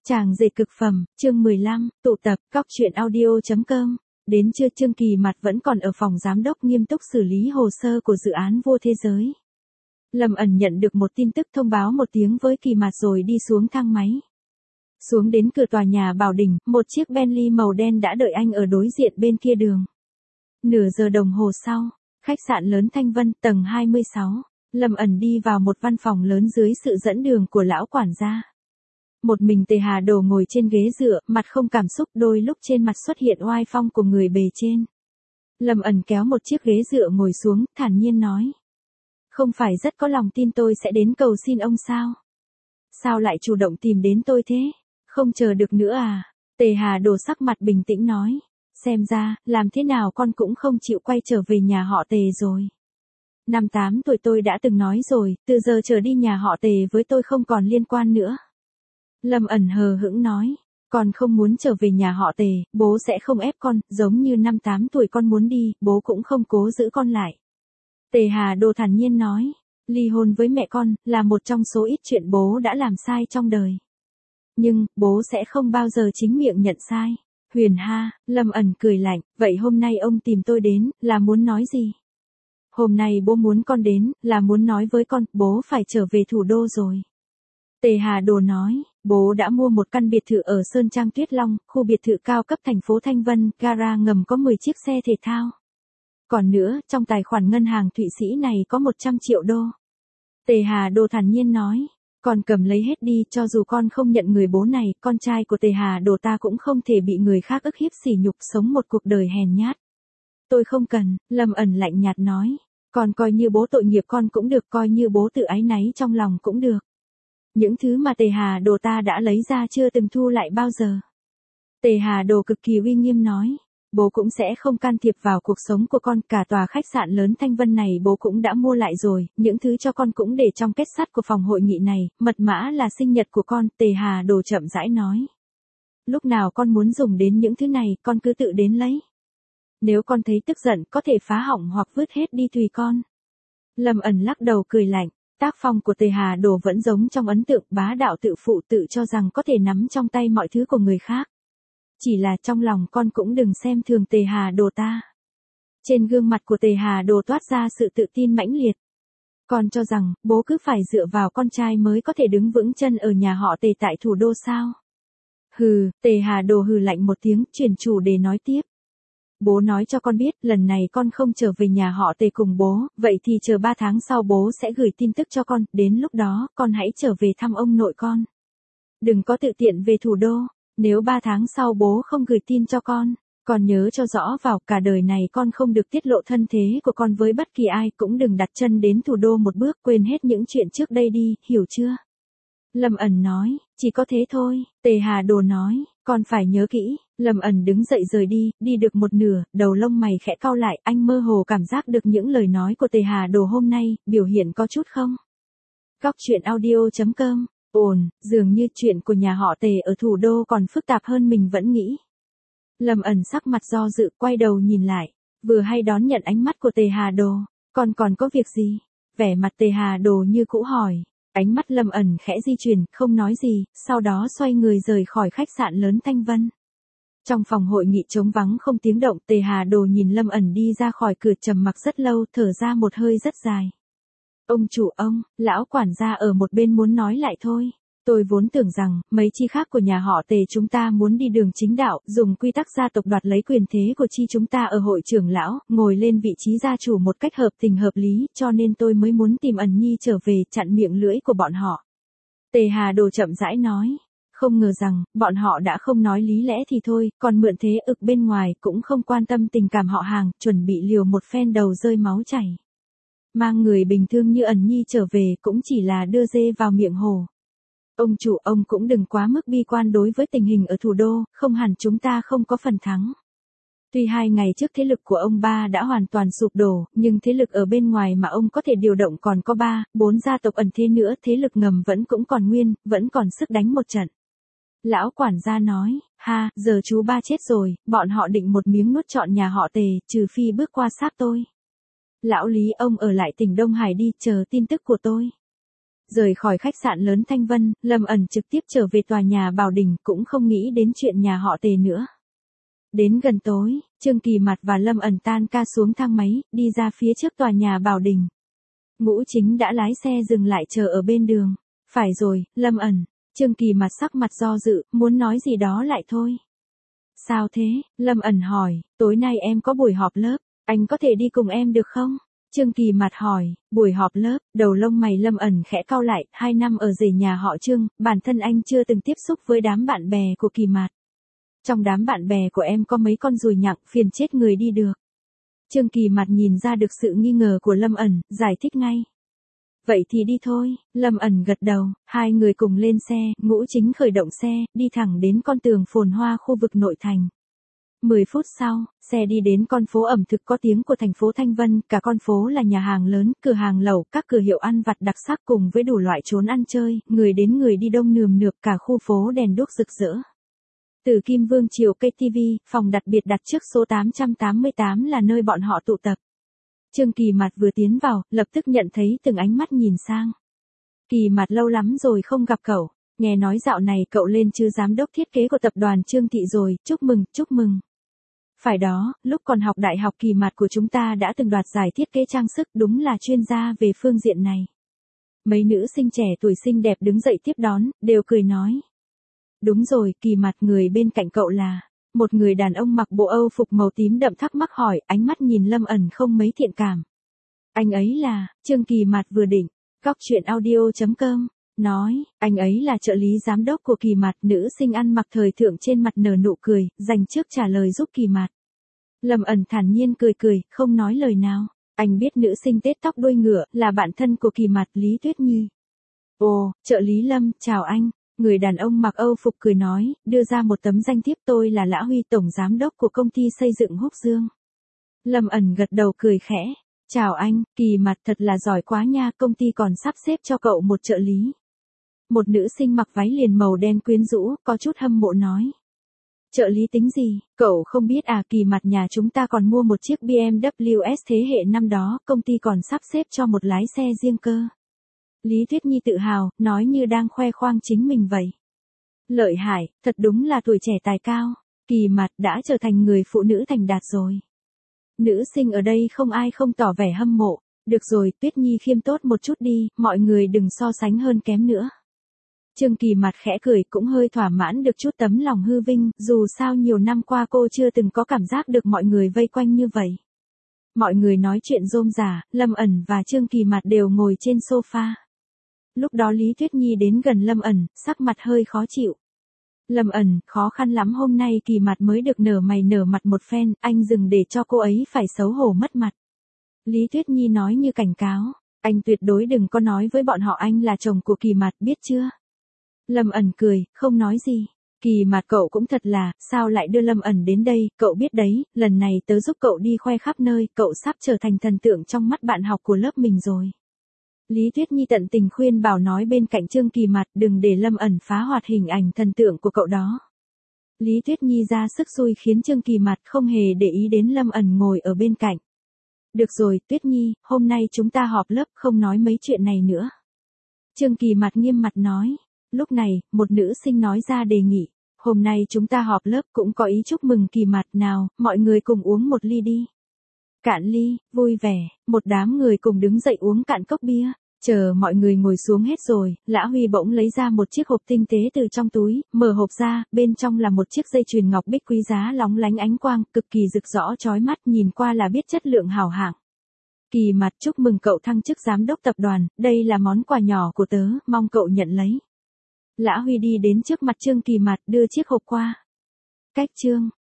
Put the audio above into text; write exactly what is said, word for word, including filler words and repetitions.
Chàng dệt cực phẩm, chương mười lăm, tụ tập, cóc truyện audio.com. Đến trưa Trương Kỳ Mặt vẫn còn ở phòng giám đốc nghiêm túc xử lý hồ sơ của dự án Vua Thế Giới. Lâm ẩn nhận được một tin tức thông báo một tiếng với Kỳ Mặt rồi đi xuống thang máy. Xuống đến cửa tòa nhà Bảo Đình, một chiếc Bentley màu đen đã đợi anh ở đối diện bên kia đường. Nửa giờ đồng hồ sau, khách sạn lớn Thanh Vân, tầng hai mươi sáu, Lâm ẩn đi vào một văn phòng lớn dưới sự dẫn đường của lão quản gia. Một mình Tề Hà Đồ ngồi trên ghế dựa, mặt không cảm xúc, đôi lúc trên mặt xuất hiện oai phong của người bề trên. Lâm ẩn kéo một chiếc ghế dựa ngồi xuống, thản nhiên nói. Không phải rất có lòng tin tôi sẽ đến cầu xin ông sao? Sao lại chủ động tìm đến tôi thế? Không chờ được nữa à? Tề Hà Đồ sắc mặt bình tĩnh nói. Xem ra, làm thế nào con cũng không chịu quay trở về nhà họ Tề rồi. Năm tám tuổi tôi đã từng nói rồi, từ giờ trở đi nhà họ Tề với tôi không còn liên quan nữa. Lâm ẩn hờ hững nói, con không muốn trở về nhà họ Tề, bố sẽ không ép con, giống như năm tám tuổi con muốn đi, bố cũng không cố giữ con lại. Tề Hà Đồ thản nhiên nói, ly hôn với mẹ con, là một trong số ít chuyện bố đã làm sai trong đời. Nhưng, bố sẽ không bao giờ chính miệng nhận sai. Huyền ha, Lâm ẩn cười lạnh, vậy hôm nay ông tìm tôi đến, là muốn nói gì? Hôm nay bố muốn con đến, là muốn nói với con, bố phải trở về thủ đô rồi. Tề Hà Đồ nói, bố đã mua một căn biệt thự ở Sơn Trang Tuyết Long, khu biệt thự cao cấp thành phố Thanh Vân, gara ngầm có mười chiếc xe thể thao. Còn nữa, trong tài khoản ngân hàng Thụy Sĩ này có một trăm triệu đô. Tề Hà Đồ thản nhiên nói, con cầm lấy hết đi, cho dù con không nhận người bố này, con trai của Tề Hà Đồ ta cũng không thể bị người khác ức hiếp sỉ nhục sống một cuộc đời hèn nhát. Tôi không cần, Lâm ẩn lạnh nhạt nói, con coi như bố tội nghiệp con cũng được, coi như bố tự áy náy trong lòng cũng được. Những thứ mà Tề Hà Đồ ta đã lấy ra chưa từng thu lại bao giờ. Tề Hà Đồ cực kỳ uy nghiêm nói, bố cũng sẽ không can thiệp vào cuộc sống của con, cả tòa khách sạn lớn Thanh Vân này bố cũng đã mua lại rồi, những thứ cho con cũng để trong kết sắt của phòng hội nghị này, mật mã là sinh nhật của con, Tề Hà Đồ chậm rãi nói. Lúc nào con muốn dùng đến những thứ này, con cứ tự đến lấy. Nếu con thấy tức giận, có thể phá hỏng hoặc vứt hết đi tùy con. Lâm ẩn lắc đầu cười lạnh. Tác phong của Tề Hà Đồ vẫn giống trong ấn tượng, bá đạo tự phụ, tự cho rằng có thể nắm trong tay mọi thứ của người khác. Chỉ là trong lòng con cũng đừng xem thường Tề Hà Đồ ta. Trên gương mặt của Tề Hà Đồ toát ra sự tự tin mãnh liệt. Con cho rằng, bố cứ phải dựa vào con trai mới có thể đứng vững chân ở nhà họ Tề tại thủ đô sao? Hừ, Tề Hà Đồ hừ lạnh một tiếng, chuyển chủ đề nói tiếp. Bố nói cho con biết, lần này con không trở về nhà họ Tề cùng bố, vậy thì chờ ba tháng sau bố sẽ gửi tin tức cho con, đến lúc đó, con hãy trở về thăm ông nội con. Đừng có tự tiện về thủ đô, nếu ba tháng sau bố không gửi tin cho con, con nhớ cho rõ vào, cả đời này con không được tiết lộ thân thế của con với bất kỳ ai, cũng đừng đặt chân đến thủ đô một bước, quên hết những chuyện trước đây đi, hiểu chưa? Lâm ẩn nói, chỉ có thế thôi, Tề Hà Đồ nói, con phải nhớ kỹ. Lâm ẩn đứng dậy rời đi, đi được một nửa, đầu lông mày khẽ cau lại, anh mơ hồ cảm giác được những lời nói của Tề Hà Đồ hôm nay, biểu hiện có chút không? Cóc truyện audio.com, ồn, dường như chuyện của nhà họ Tề ở thủ đô còn phức tạp hơn mình vẫn nghĩ. Lâm ẩn sắc mặt do dự, quay đầu nhìn lại, vừa hay đón nhận ánh mắt của Tề Hà Đồ, còn còn có việc gì? Vẻ mặt Tề Hà Đồ như cũ hỏi. Ánh mắt Lâm ẩn khẽ di chuyển, không nói gì, sau đó xoay người rời khỏi khách sạn lớn Thanh Vân. Trong phòng hội nghị trống vắng không tiếng động, Tề Hà Đồ nhìn Lâm ẩn đi ra khỏi cửa trầm mặc rất lâu, thở ra một hơi rất dài. Ông chủ ông, lão quản gia ở một bên muốn nói lại thôi. Tôi vốn tưởng rằng, mấy chi khác của nhà họ Tề chúng ta muốn đi đường chính đạo, dùng quy tắc gia tộc đoạt lấy quyền thế của chi chúng ta ở hội trưởng lão, ngồi lên vị trí gia chủ một cách hợp tình hợp lý, cho nên tôi mới muốn tìm ẩn nhi trở về, chặn miệng lưỡi của bọn họ. Tề Hà Đồ chậm rãi nói. Không ngờ rằng, bọn họ đã không nói lý lẽ thì thôi, còn mượn thế ực bên ngoài, cũng không quan tâm tình cảm họ hàng, chuẩn bị liều một phen đầu rơi máu chảy. Mang người bình thường như ẩn nhi trở về cũng chỉ là đưa dê vào miệng hổ. Ông chủ ông cũng đừng quá mức bi quan đối với tình hình ở thủ đô, không hẳn chúng ta không có phần thắng. Tuy hai ngày trước thế lực của ông ba đã hoàn toàn sụp đổ, nhưng thế lực ở bên ngoài mà ông có thể điều động còn có ba, bốn gia tộc ẩn thế nữa, thế lực ngầm vẫn cũng còn nguyên, vẫn còn sức đánh một trận. Lão quản gia nói, ha, giờ chú ba chết rồi, bọn họ định một miếng nuốt trọn nhà họ Tề, trừ phi bước qua xác tôi. Lão Lý ông ở lại tỉnh Đông Hải đi, chờ tin tức của tôi. Rời khỏi khách sạn lớn Thanh Vân, Lâm ẩn trực tiếp trở về tòa nhà Bảo Đình, cũng không nghĩ đến chuyện nhà họ Tề nữa. Đến gần tối, Trương Kỳ Mạt và Lâm ẩn tan ca xuống thang máy, đi ra phía trước tòa nhà Bảo Đình. Ngũ Chính đã lái xe dừng lại chờ ở bên đường. Phải rồi, Lâm ẩn. Trương Kỳ Mạt sắc mặt do dự, muốn nói gì đó lại thôi. Sao thế? Lâm ẩn hỏi, tối nay em có buổi họp lớp, anh có thể đi cùng em được không? Trương Kỳ Mạt hỏi, buổi họp lớp, đầu lông mày Lâm ẩn khẽ cau lại, hai năm ở rể nhà họ Trương, bản thân anh chưa từng tiếp xúc với đám bạn bè của Kỳ Mạt. Trong đám bạn bè của em có mấy con ruồi nhặng, phiền chết người đi được. Trương Kỳ Mạt nhìn ra được sự nghi ngờ của Lâm ẩn, giải thích ngay. Vậy thì đi thôi, Lâm ẩn gật đầu, hai người cùng lên xe, Ngũ Chính khởi động xe, đi thẳng đến con tường phồn hoa khu vực nội thành. mười phút sau, xe đi đến con phố ẩm thực có tiếng của thành phố Thanh Vân, cả con phố là nhà hàng lớn, cửa hàng lẩu, các cửa hiệu ăn vặt đặc sắc cùng với đủ loại chốn ăn chơi, người đến người đi đông nườm nượp, cả khu phố đèn đuốc rực rỡ. Từ Kim Vương Triều ca tê vê, phòng đặc biệt đặt trước số tám trăm tám mươi tám là nơi bọn họ tụ tập. Trương Kỳ Mạt vừa tiến vào, lập tức nhận thấy từng ánh mắt nhìn sang. Kỳ Mạt lâu lắm rồi không gặp cậu, nghe nói dạo này cậu lên chứ giám đốc thiết kế của tập đoàn Trương Thị rồi, chúc mừng, chúc mừng. Phải đó, lúc còn học đại học Kỳ Mạt của chúng ta đã từng đoạt giải thiết kế trang sức, đúng là chuyên gia về phương diện này. Mấy nữ sinh trẻ tuổi xinh đẹp đứng dậy tiếp đón, đều cười nói. Đúng rồi, Kỳ Mạt, người bên cạnh cậu là... Một người đàn ông mặc bộ Âu phục màu tím đậm thắc mắc hỏi, ánh mắt nhìn Lâm ẩn không mấy thiện cảm. Anh ấy là, Trương Kỳ Mạt vừa định, góc truyện audio chấm com, nói, anh ấy là trợ lý giám đốc của Kỳ Mạt, nữ sinh ăn mặc thời thượng trên mặt nở nụ cười, dành trước trả lời giúp Kỳ Mạt. Lâm ẩn thản nhiên cười cười, không nói lời nào. Anh biết nữ sinh tết tóc đuôi ngựa, là bạn thân của Kỳ Mạt, Lý Tuyết Nhi. Ồ, trợ lý Lâm, chào anh. Người đàn ông mặc Âu phục cười nói, đưa ra một tấm danh thiếp, tôi là Lã Huy, tổng giám đốc của công ty xây dựng Húc Dương. Lâm ẩn gật đầu cười khẽ. Chào anh, Kỳ Mạt, thật là giỏi quá nha, công ty còn sắp xếp cho cậu một trợ lý. Một nữ sinh mặc váy liền màu đen quyến rũ, có chút hâm mộ nói. Trợ lý tính gì, cậu không biết à, Kỳ Mạt, nhà chúng ta còn mua một chiếc bê em vê S thế hệ năm đó, công ty còn sắp xếp cho một lái xe riêng cơ. Lý Tuyết Nhi tự hào, nói như đang khoe khoang chính mình vậy. Lợi hại, thật đúng là tuổi trẻ tài cao, Kỳ Mạt đã trở thành người phụ nữ thành đạt rồi. Nữ sinh ở đây không ai không tỏ vẻ hâm mộ. Được rồi, Tuyết Nhi khiêm tốt một chút đi, mọi người đừng so sánh hơn kém nữa. Trương Kỳ Mạt khẽ cười, cũng hơi thỏa mãn được chút tấm lòng hư vinh, dù sao nhiều năm qua cô chưa từng có cảm giác được mọi người vây quanh như vậy. Mọi người nói chuyện rôm rả, Lâm ẩn và Trương Kỳ Mạt đều ngồi trên sofa. Lúc đó Lý Tuyết Nhi đến gần Lâm ẩn, sắc mặt hơi khó chịu. Lâm ẩn, khó khăn lắm hôm nay Kỳ Mạt mới được nở mày nở mặt một phen, anh dừng để cho cô ấy phải xấu hổ mất mặt. Lý Tuyết Nhi nói như cảnh cáo, anh tuyệt đối đừng có nói với bọn họ anh là chồng của Kỳ Mạt, biết chưa? Lâm ẩn cười, không nói gì. Kỳ Mạt, cậu cũng thật là, sao lại đưa Lâm ẩn đến đây, cậu biết đấy, lần này tớ giúp cậu đi khoe khắp nơi, cậu sắp trở thành thần tượng trong mắt bạn học của lớp mình rồi. Lý Tuyết Nhi tận tình khuyên bảo, nói bên cạnh Trương Kỳ Mạt, đừng để Lâm ẩn phá hoạt hình ảnh thần tượng của cậu đó. Lý Tuyết Nhi ra sức xui khiến Trương Kỳ Mạt không hề để ý đến Lâm ẩn ngồi ở bên cạnh. Được rồi, Tuyết Nhi, hôm nay chúng ta họp lớp, không nói mấy chuyện này nữa. Trương Kỳ Mạt nghiêm mặt nói. Lúc này, một nữ sinh nói ra đề nghị. Hôm nay chúng ta họp lớp cũng có ý chúc mừng Kỳ Mạt, nào, mọi người cùng uống một ly đi. Cạn ly, vui vẻ, một đám người cùng đứng dậy uống cạn cốc bia. Chờ mọi người ngồi xuống hết rồi, Lã Huy bỗng lấy ra một chiếc hộp tinh tế từ trong túi, mở hộp ra, bên trong là một chiếc dây chuyền ngọc bích quý giá lóng lánh ánh quang, cực kỳ rực rõ chói mắt, nhìn qua là biết chất lượng hảo hạng. Kỳ Mạt, chúc mừng cậu thăng chức giám đốc tập đoàn, đây là món quà nhỏ của tớ, mong cậu nhận lấy. Lã Huy đi đến trước mặt Trương Kỳ Mạt, đưa chiếc hộp qua. Cách Trương